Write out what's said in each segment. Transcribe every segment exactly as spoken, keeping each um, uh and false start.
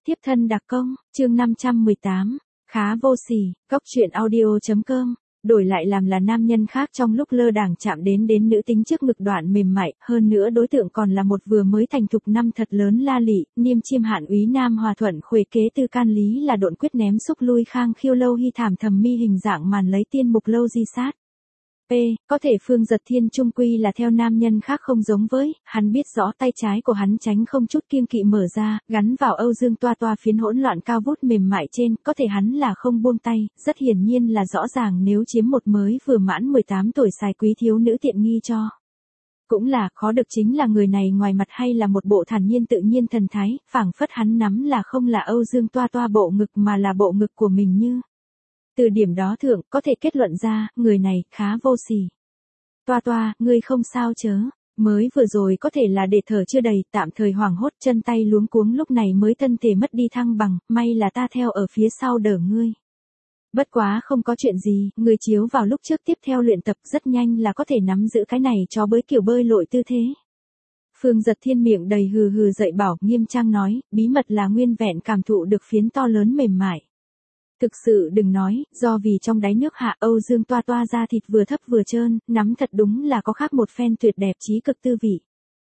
Tiếp thân đặc công, chương năm trăm mười tám, khá vô sỉ, góc truyện audio.com, đổi lại làm là nam nhân khác trong lúc lơ đảng chạm đến đến nữ tính trước ngực đoạn mềm mại, hơn nữa đối tượng còn là một vừa mới thành thục năm thật lớn la lị, niêm chiêm hạn úy Nam Hòa Thuận khuê kế tư can lý là độn quyết ném xúc lui khang khiêu lâu hy thảm thầm mi hình dạng màn lấy tiên mục lâu di sát. P. Có thể Phương Giật Thiên trung quy là theo nam nhân khác không giống với, hắn biết rõ tay trái của hắn tránh không chút kiêng kỵ mở ra, gắn vào Âu Dương Toa Toa phiến hỗn loạn cao vút mềm mại trên, có thể hắn là không buông tay, rất hiển nhiên là rõ ràng nếu chiếm một mới vừa mãn mười tám tuổi xài quý thiếu nữ tiện nghi cho. Cũng là, khó được chính là người này ngoài mặt hay là một bộ thản nhiên tự nhiên thần thái, phảng phất hắn nắm là không là Âu Dương Toa Toa bộ ngực mà là bộ ngực của mình như. Từ điểm đó thượng, có thể kết luận ra, người này, khá vô sỉ. Toa Toa, ngươi không sao chớ, mới vừa rồi có thể là để thở chưa đầy, tạm thời hoảng hốt chân tay luống cuống lúc này mới thân thể mất đi thăng bằng, may là ta theo ở phía sau đỡ ngươi. Bất quá không có chuyện gì, ngươi chiếu vào lúc trước tiếp theo luyện tập rất nhanh là có thể nắm giữ cái này cho bới kiểu bơi lội tư thế. Phương Giật Thiên miệng đầy hừ hừ dậy bảo, nghiêm trang nói, bí mật là nguyên vẹn cảm thụ được phiến to lớn mềm mại. Thực sự đừng nói, do vì trong đáy nước hạ Âu Dương Toa Toa da thịt vừa thấp vừa trơn, nắm thật đúng là có khác một phen tuyệt đẹp chí cực tư vị.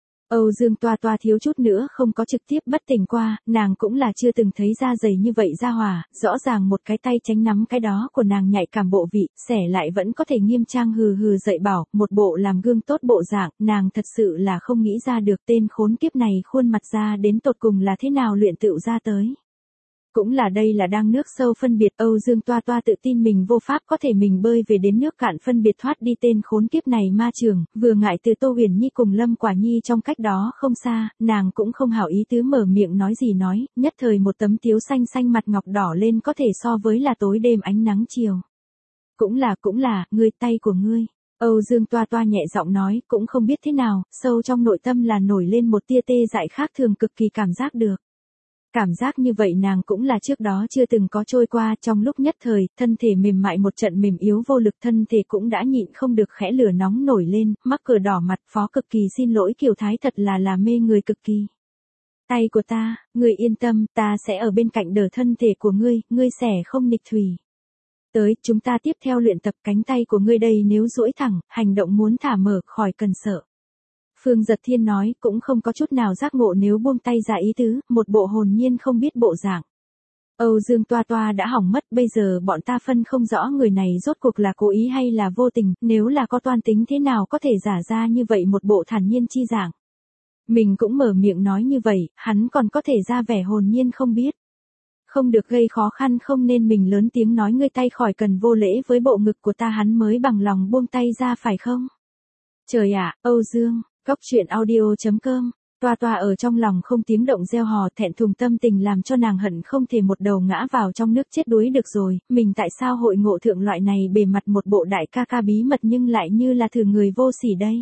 Âu Dương Toa Toa thiếu chút nữa không có trực tiếp bất tỉnh qua, nàng cũng là chưa từng thấy da dày như vậy da hòa, rõ ràng một cái tay tránh nắm cái đó của nàng nhạy cảm bộ vị, xẻ lại vẫn có thể nghiêm trang hừ hừ dậy bảo, một bộ làm gương tốt bộ dạng, nàng thật sự là không nghĩ ra được tên khốn kiếp này khuôn mặt ra đến tột cùng là thế nào luyện tựu ra tới. Cũng là đây là đang nước sâu phân biệt Âu Dương Toa Toa tự tin mình vô pháp có thể mình bơi về đến nước cạn phân biệt thoát đi tên khốn kiếp này ma trường, vừa ngại từ Tô Huyền Nhi cùng Lâm Quả Nhi trong cách đó không xa, nàng cũng không hảo ý tứ mở miệng nói gì nói, nhất thời một tấm tiếu xanh xanh mặt ngọc đỏ lên có thể so với là tối đêm ánh nắng chiều. Cũng là cũng là, ngươi tay của ngươi. Âu Dương Toa Toa nhẹ giọng nói, cũng không biết thế nào, sâu trong nội tâm là nổi lên một tia tê dại khác thường cực kỳ cảm giác được. Cảm giác như vậy nàng cũng là trước đó chưa từng có trôi qua, trong lúc nhất thời, thân thể mềm mại một trận mềm yếu vô lực, thân thể cũng đã nhịn không được khẽ lửa nóng nổi lên, mắc cờ đỏ mặt, phó cực kỳ xin lỗi kiều thái thật là là mê người cực kỳ. Tay của ta, ngươi yên tâm, ta sẽ ở bên cạnh đỡ thân thể của ngươi, ngươi sẽ không nghịch thủy. Tới, chúng ta tiếp theo luyện tập cánh tay của ngươi đây nếu duỗi thẳng, hành động muốn thả mở, khỏi cần sợ. Phương Giật Thiên nói, cũng không có chút nào giác ngộ nếu buông tay ra ý tứ, một bộ hồn nhiên không biết bộ dạng. Âu Dương Toa Toa đã hỏng mất, bây giờ bọn ta phân không rõ người này rốt cuộc là cố ý hay là vô tình, nếu là có toan tính thế nào có thể giả ra như vậy một bộ thản nhiên chi dạng. Mình cũng mở miệng nói như vậy, hắn còn có thể ra vẻ hồn nhiên không biết. Không được gây khó khăn không nên mình lớn tiếng nói ngươi tay khỏi cần vô lễ với bộ ngực của ta hắn mới bằng lòng buông tay ra phải không? Trời ạ, Âu Dương. Góc truyện audio.com, Toa Toa ở trong lòng không tiếng động reo hò thẹn thùng tâm tình làm cho nàng hận không thể một đầu ngã vào trong nước chết đuối được rồi, mình tại sao hội ngộ thượng loại này bề mặt một bộ đại ca ca bí mật nhưng lại như là thử người vô sỉ đây.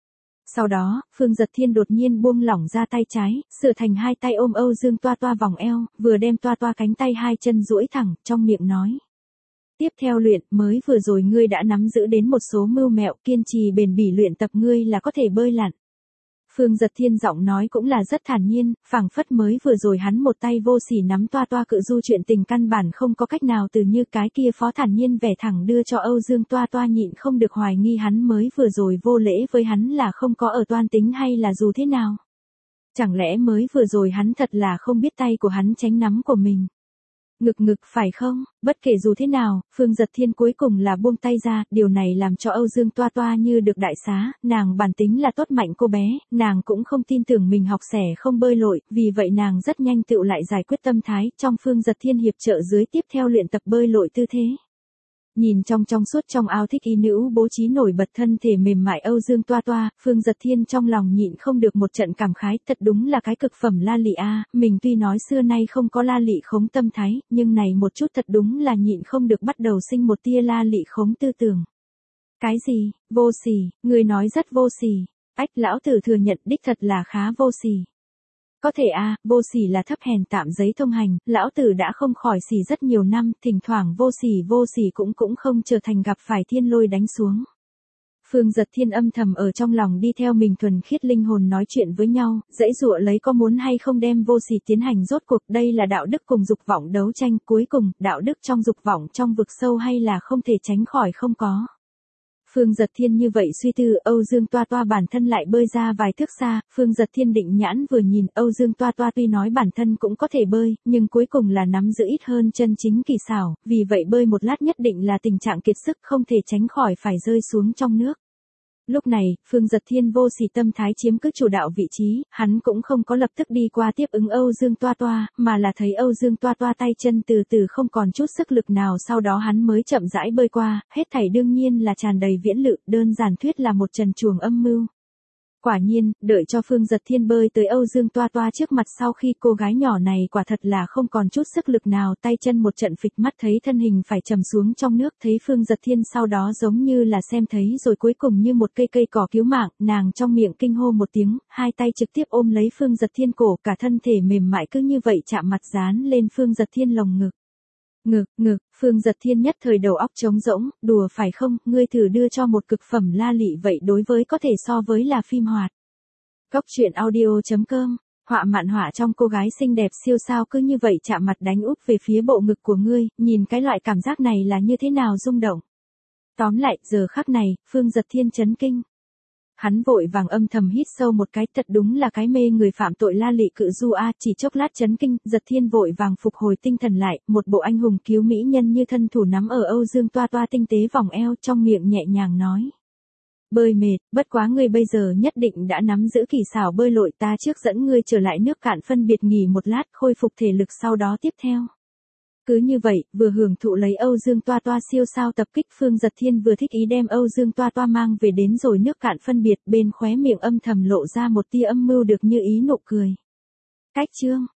Sau đó, Phương Giật Thiên đột nhiên buông lỏng ra tay trái, sửa thành hai tay ôm Âu Dương Toa Toa vòng eo, vừa đem Toa Toa cánh tay hai chân duỗi thẳng, trong miệng nói. Tiếp theo luyện, mới vừa rồi ngươi đã nắm giữ đến một số mưu mẹo, kiên trì bền bỉ luyện tập ngươi là có thể bơi lặn. Phương Giật Thiên giọng nói cũng là rất thản nhiên, phảng phất mới vừa rồi hắn một tay vô sỉ nắm Toa Toa cự du chuyện tình căn bản không có cách nào từ như cái kia phó thản nhiên vẻ thẳng đưa cho Âu Dương Toa Toa nhịn không được hoài nghi hắn mới vừa rồi vô lễ với hắn là không có ở toan tính hay là dù thế nào. Chẳng lẽ mới vừa rồi hắn thật là không biết tay của hắn tránh nắm của mình. Ngực ngực phải không, bất kể dù thế nào, Phương Giật Thiên cuối cùng là buông tay ra, điều này làm cho Âu Dương Toa Toa như được đại xá, nàng bản tính là tốt mạnh cô bé, nàng cũng không tin tưởng mình học xẻ không bơi lội, vì vậy nàng rất nhanh tựu lại giải quyết tâm thái, trong Phương Giật Thiên hiệp trợ dưới tiếp theo luyện tập bơi lội tư thế. Nhìn trong trong suốt trong ao thích y nữ bố trí nổi bật thân thể mềm mại Âu Dương Toa Toa, Phương Giật Thiên trong lòng nhịn không được một trận cảm khái, thật đúng là cái cực phẩm la lị a, mình tuy nói xưa nay không có la lị khống tâm thái, nhưng này một chút thật đúng là nhịn không được bắt đầu sinh một tia la lị khống tư tưởng. Cái gì, vô sỉ, người nói rất vô sỉ, ách lão tử thừa nhận đích thật là khá vô sỉ. Có thể a, à, vô sỉ là thấp hèn tạm giấy thông hành, lão tử đã không khỏi sỉ rất nhiều năm, thỉnh thoảng vô sỉ vô sỉ cũng cũng không trở thành gặp phải thiên lôi đánh xuống. Phương Giật Thiên âm thầm ở trong lòng đi theo mình thuần khiết linh hồn nói chuyện với nhau, dãy dụa lấy có muốn hay không đem vô sỉ tiến hành rốt cuộc, đây là đạo đức cùng dục vọng đấu tranh, cuối cùng, đạo đức trong dục vọng trong vực sâu hay là không thể tránh khỏi không có. Phương Giật Thiên như vậy suy tư, Âu Dương Toa Toa bản thân lại bơi ra vài thước xa, Phương Giật Thiên định nhãn vừa nhìn, Âu Dương Toa Toa tuy nói bản thân cũng có thể bơi, nhưng cuối cùng là nắm giữ ít hơn chân chính kỳ xảo, vì vậy bơi một lát nhất định là tình trạng kiệt sức không thể tránh khỏi phải rơi xuống trong nước. Lúc này, Phương Giật Thiên vô sỉ tâm thái chiếm cứ chủ đạo vị trí, hắn cũng không có lập tức đi qua tiếp ứng Âu Dương Toa Toa, mà là thấy Âu Dương Toa Toa tay chân từ từ không còn chút sức lực nào, sau đó hắn mới chậm rãi bơi qua, hết thảy đương nhiên là tràn đầy viễn lự, đơn giản thuyết là một trần truồng âm mưu. Quả nhiên, đợi cho Phương Giật Thiên bơi tới Âu Dương Toa Toa trước mặt, sau khi cô gái nhỏ này quả thật là không còn chút sức lực nào, tay chân một trận phịch, mắt thấy thân hình phải trầm xuống trong nước, thấy Phương Giật Thiên sau đó giống như là xem thấy rồi, cuối cùng như một cây cây cỏ cứu mạng, nàng trong miệng kinh hô một tiếng, hai tay trực tiếp ôm lấy Phương Giật Thiên cổ, cả thân thể mềm mại cứ như vậy chạm mặt dán lên Phương Giật Thiên lồng ngực. Ngực, ngực, Phương Giật Thiên nhất thời đầu óc trống rỗng, đùa phải không, ngươi thử đưa cho một cực phẩm la lị vậy đối với có thể so với là phim hoạt. Góc truyện audio chấm com, họa mạn họa trong cô gái xinh đẹp siêu sao cứ như vậy chạm mặt đánh úp về phía bộ ngực của ngươi, nhìn cái loại cảm giác này là như thế nào rung động. Tóm lại, giờ khắc này, Phương Giật Thiên chấn kinh. Hắn vội vàng âm thầm hít sâu một cái, thật đúng là cái mê người phạm tội la lị cự du a, chỉ chốc lát chấn kinh, Giật Thiên vội vàng phục hồi tinh thần lại, một bộ anh hùng cứu mỹ nhân như thân thủ nắm ở Âu Dương Toa Toa tinh tế vòng eo, trong miệng nhẹ nhàng nói. Bơi mệt, bất quá ngươi bây giờ nhất định đã nắm giữ kỳ xảo bơi lội, ta trước dẫn ngươi trở lại nước cạn phân biệt nghỉ một lát, khôi phục thể lực sau đó tiếp theo. Cứ như vậy, vừa hưởng thụ lấy Âu Dương Toa Toa siêu sao tập kích, Phương Giật Thiên vừa thích ý đem Âu Dương Toa Toa mang về đến rồi nước cạn phân biệt, bên khóe miệng âm thầm lộ ra một tia âm mưu được như ý nụ cười. Cách chương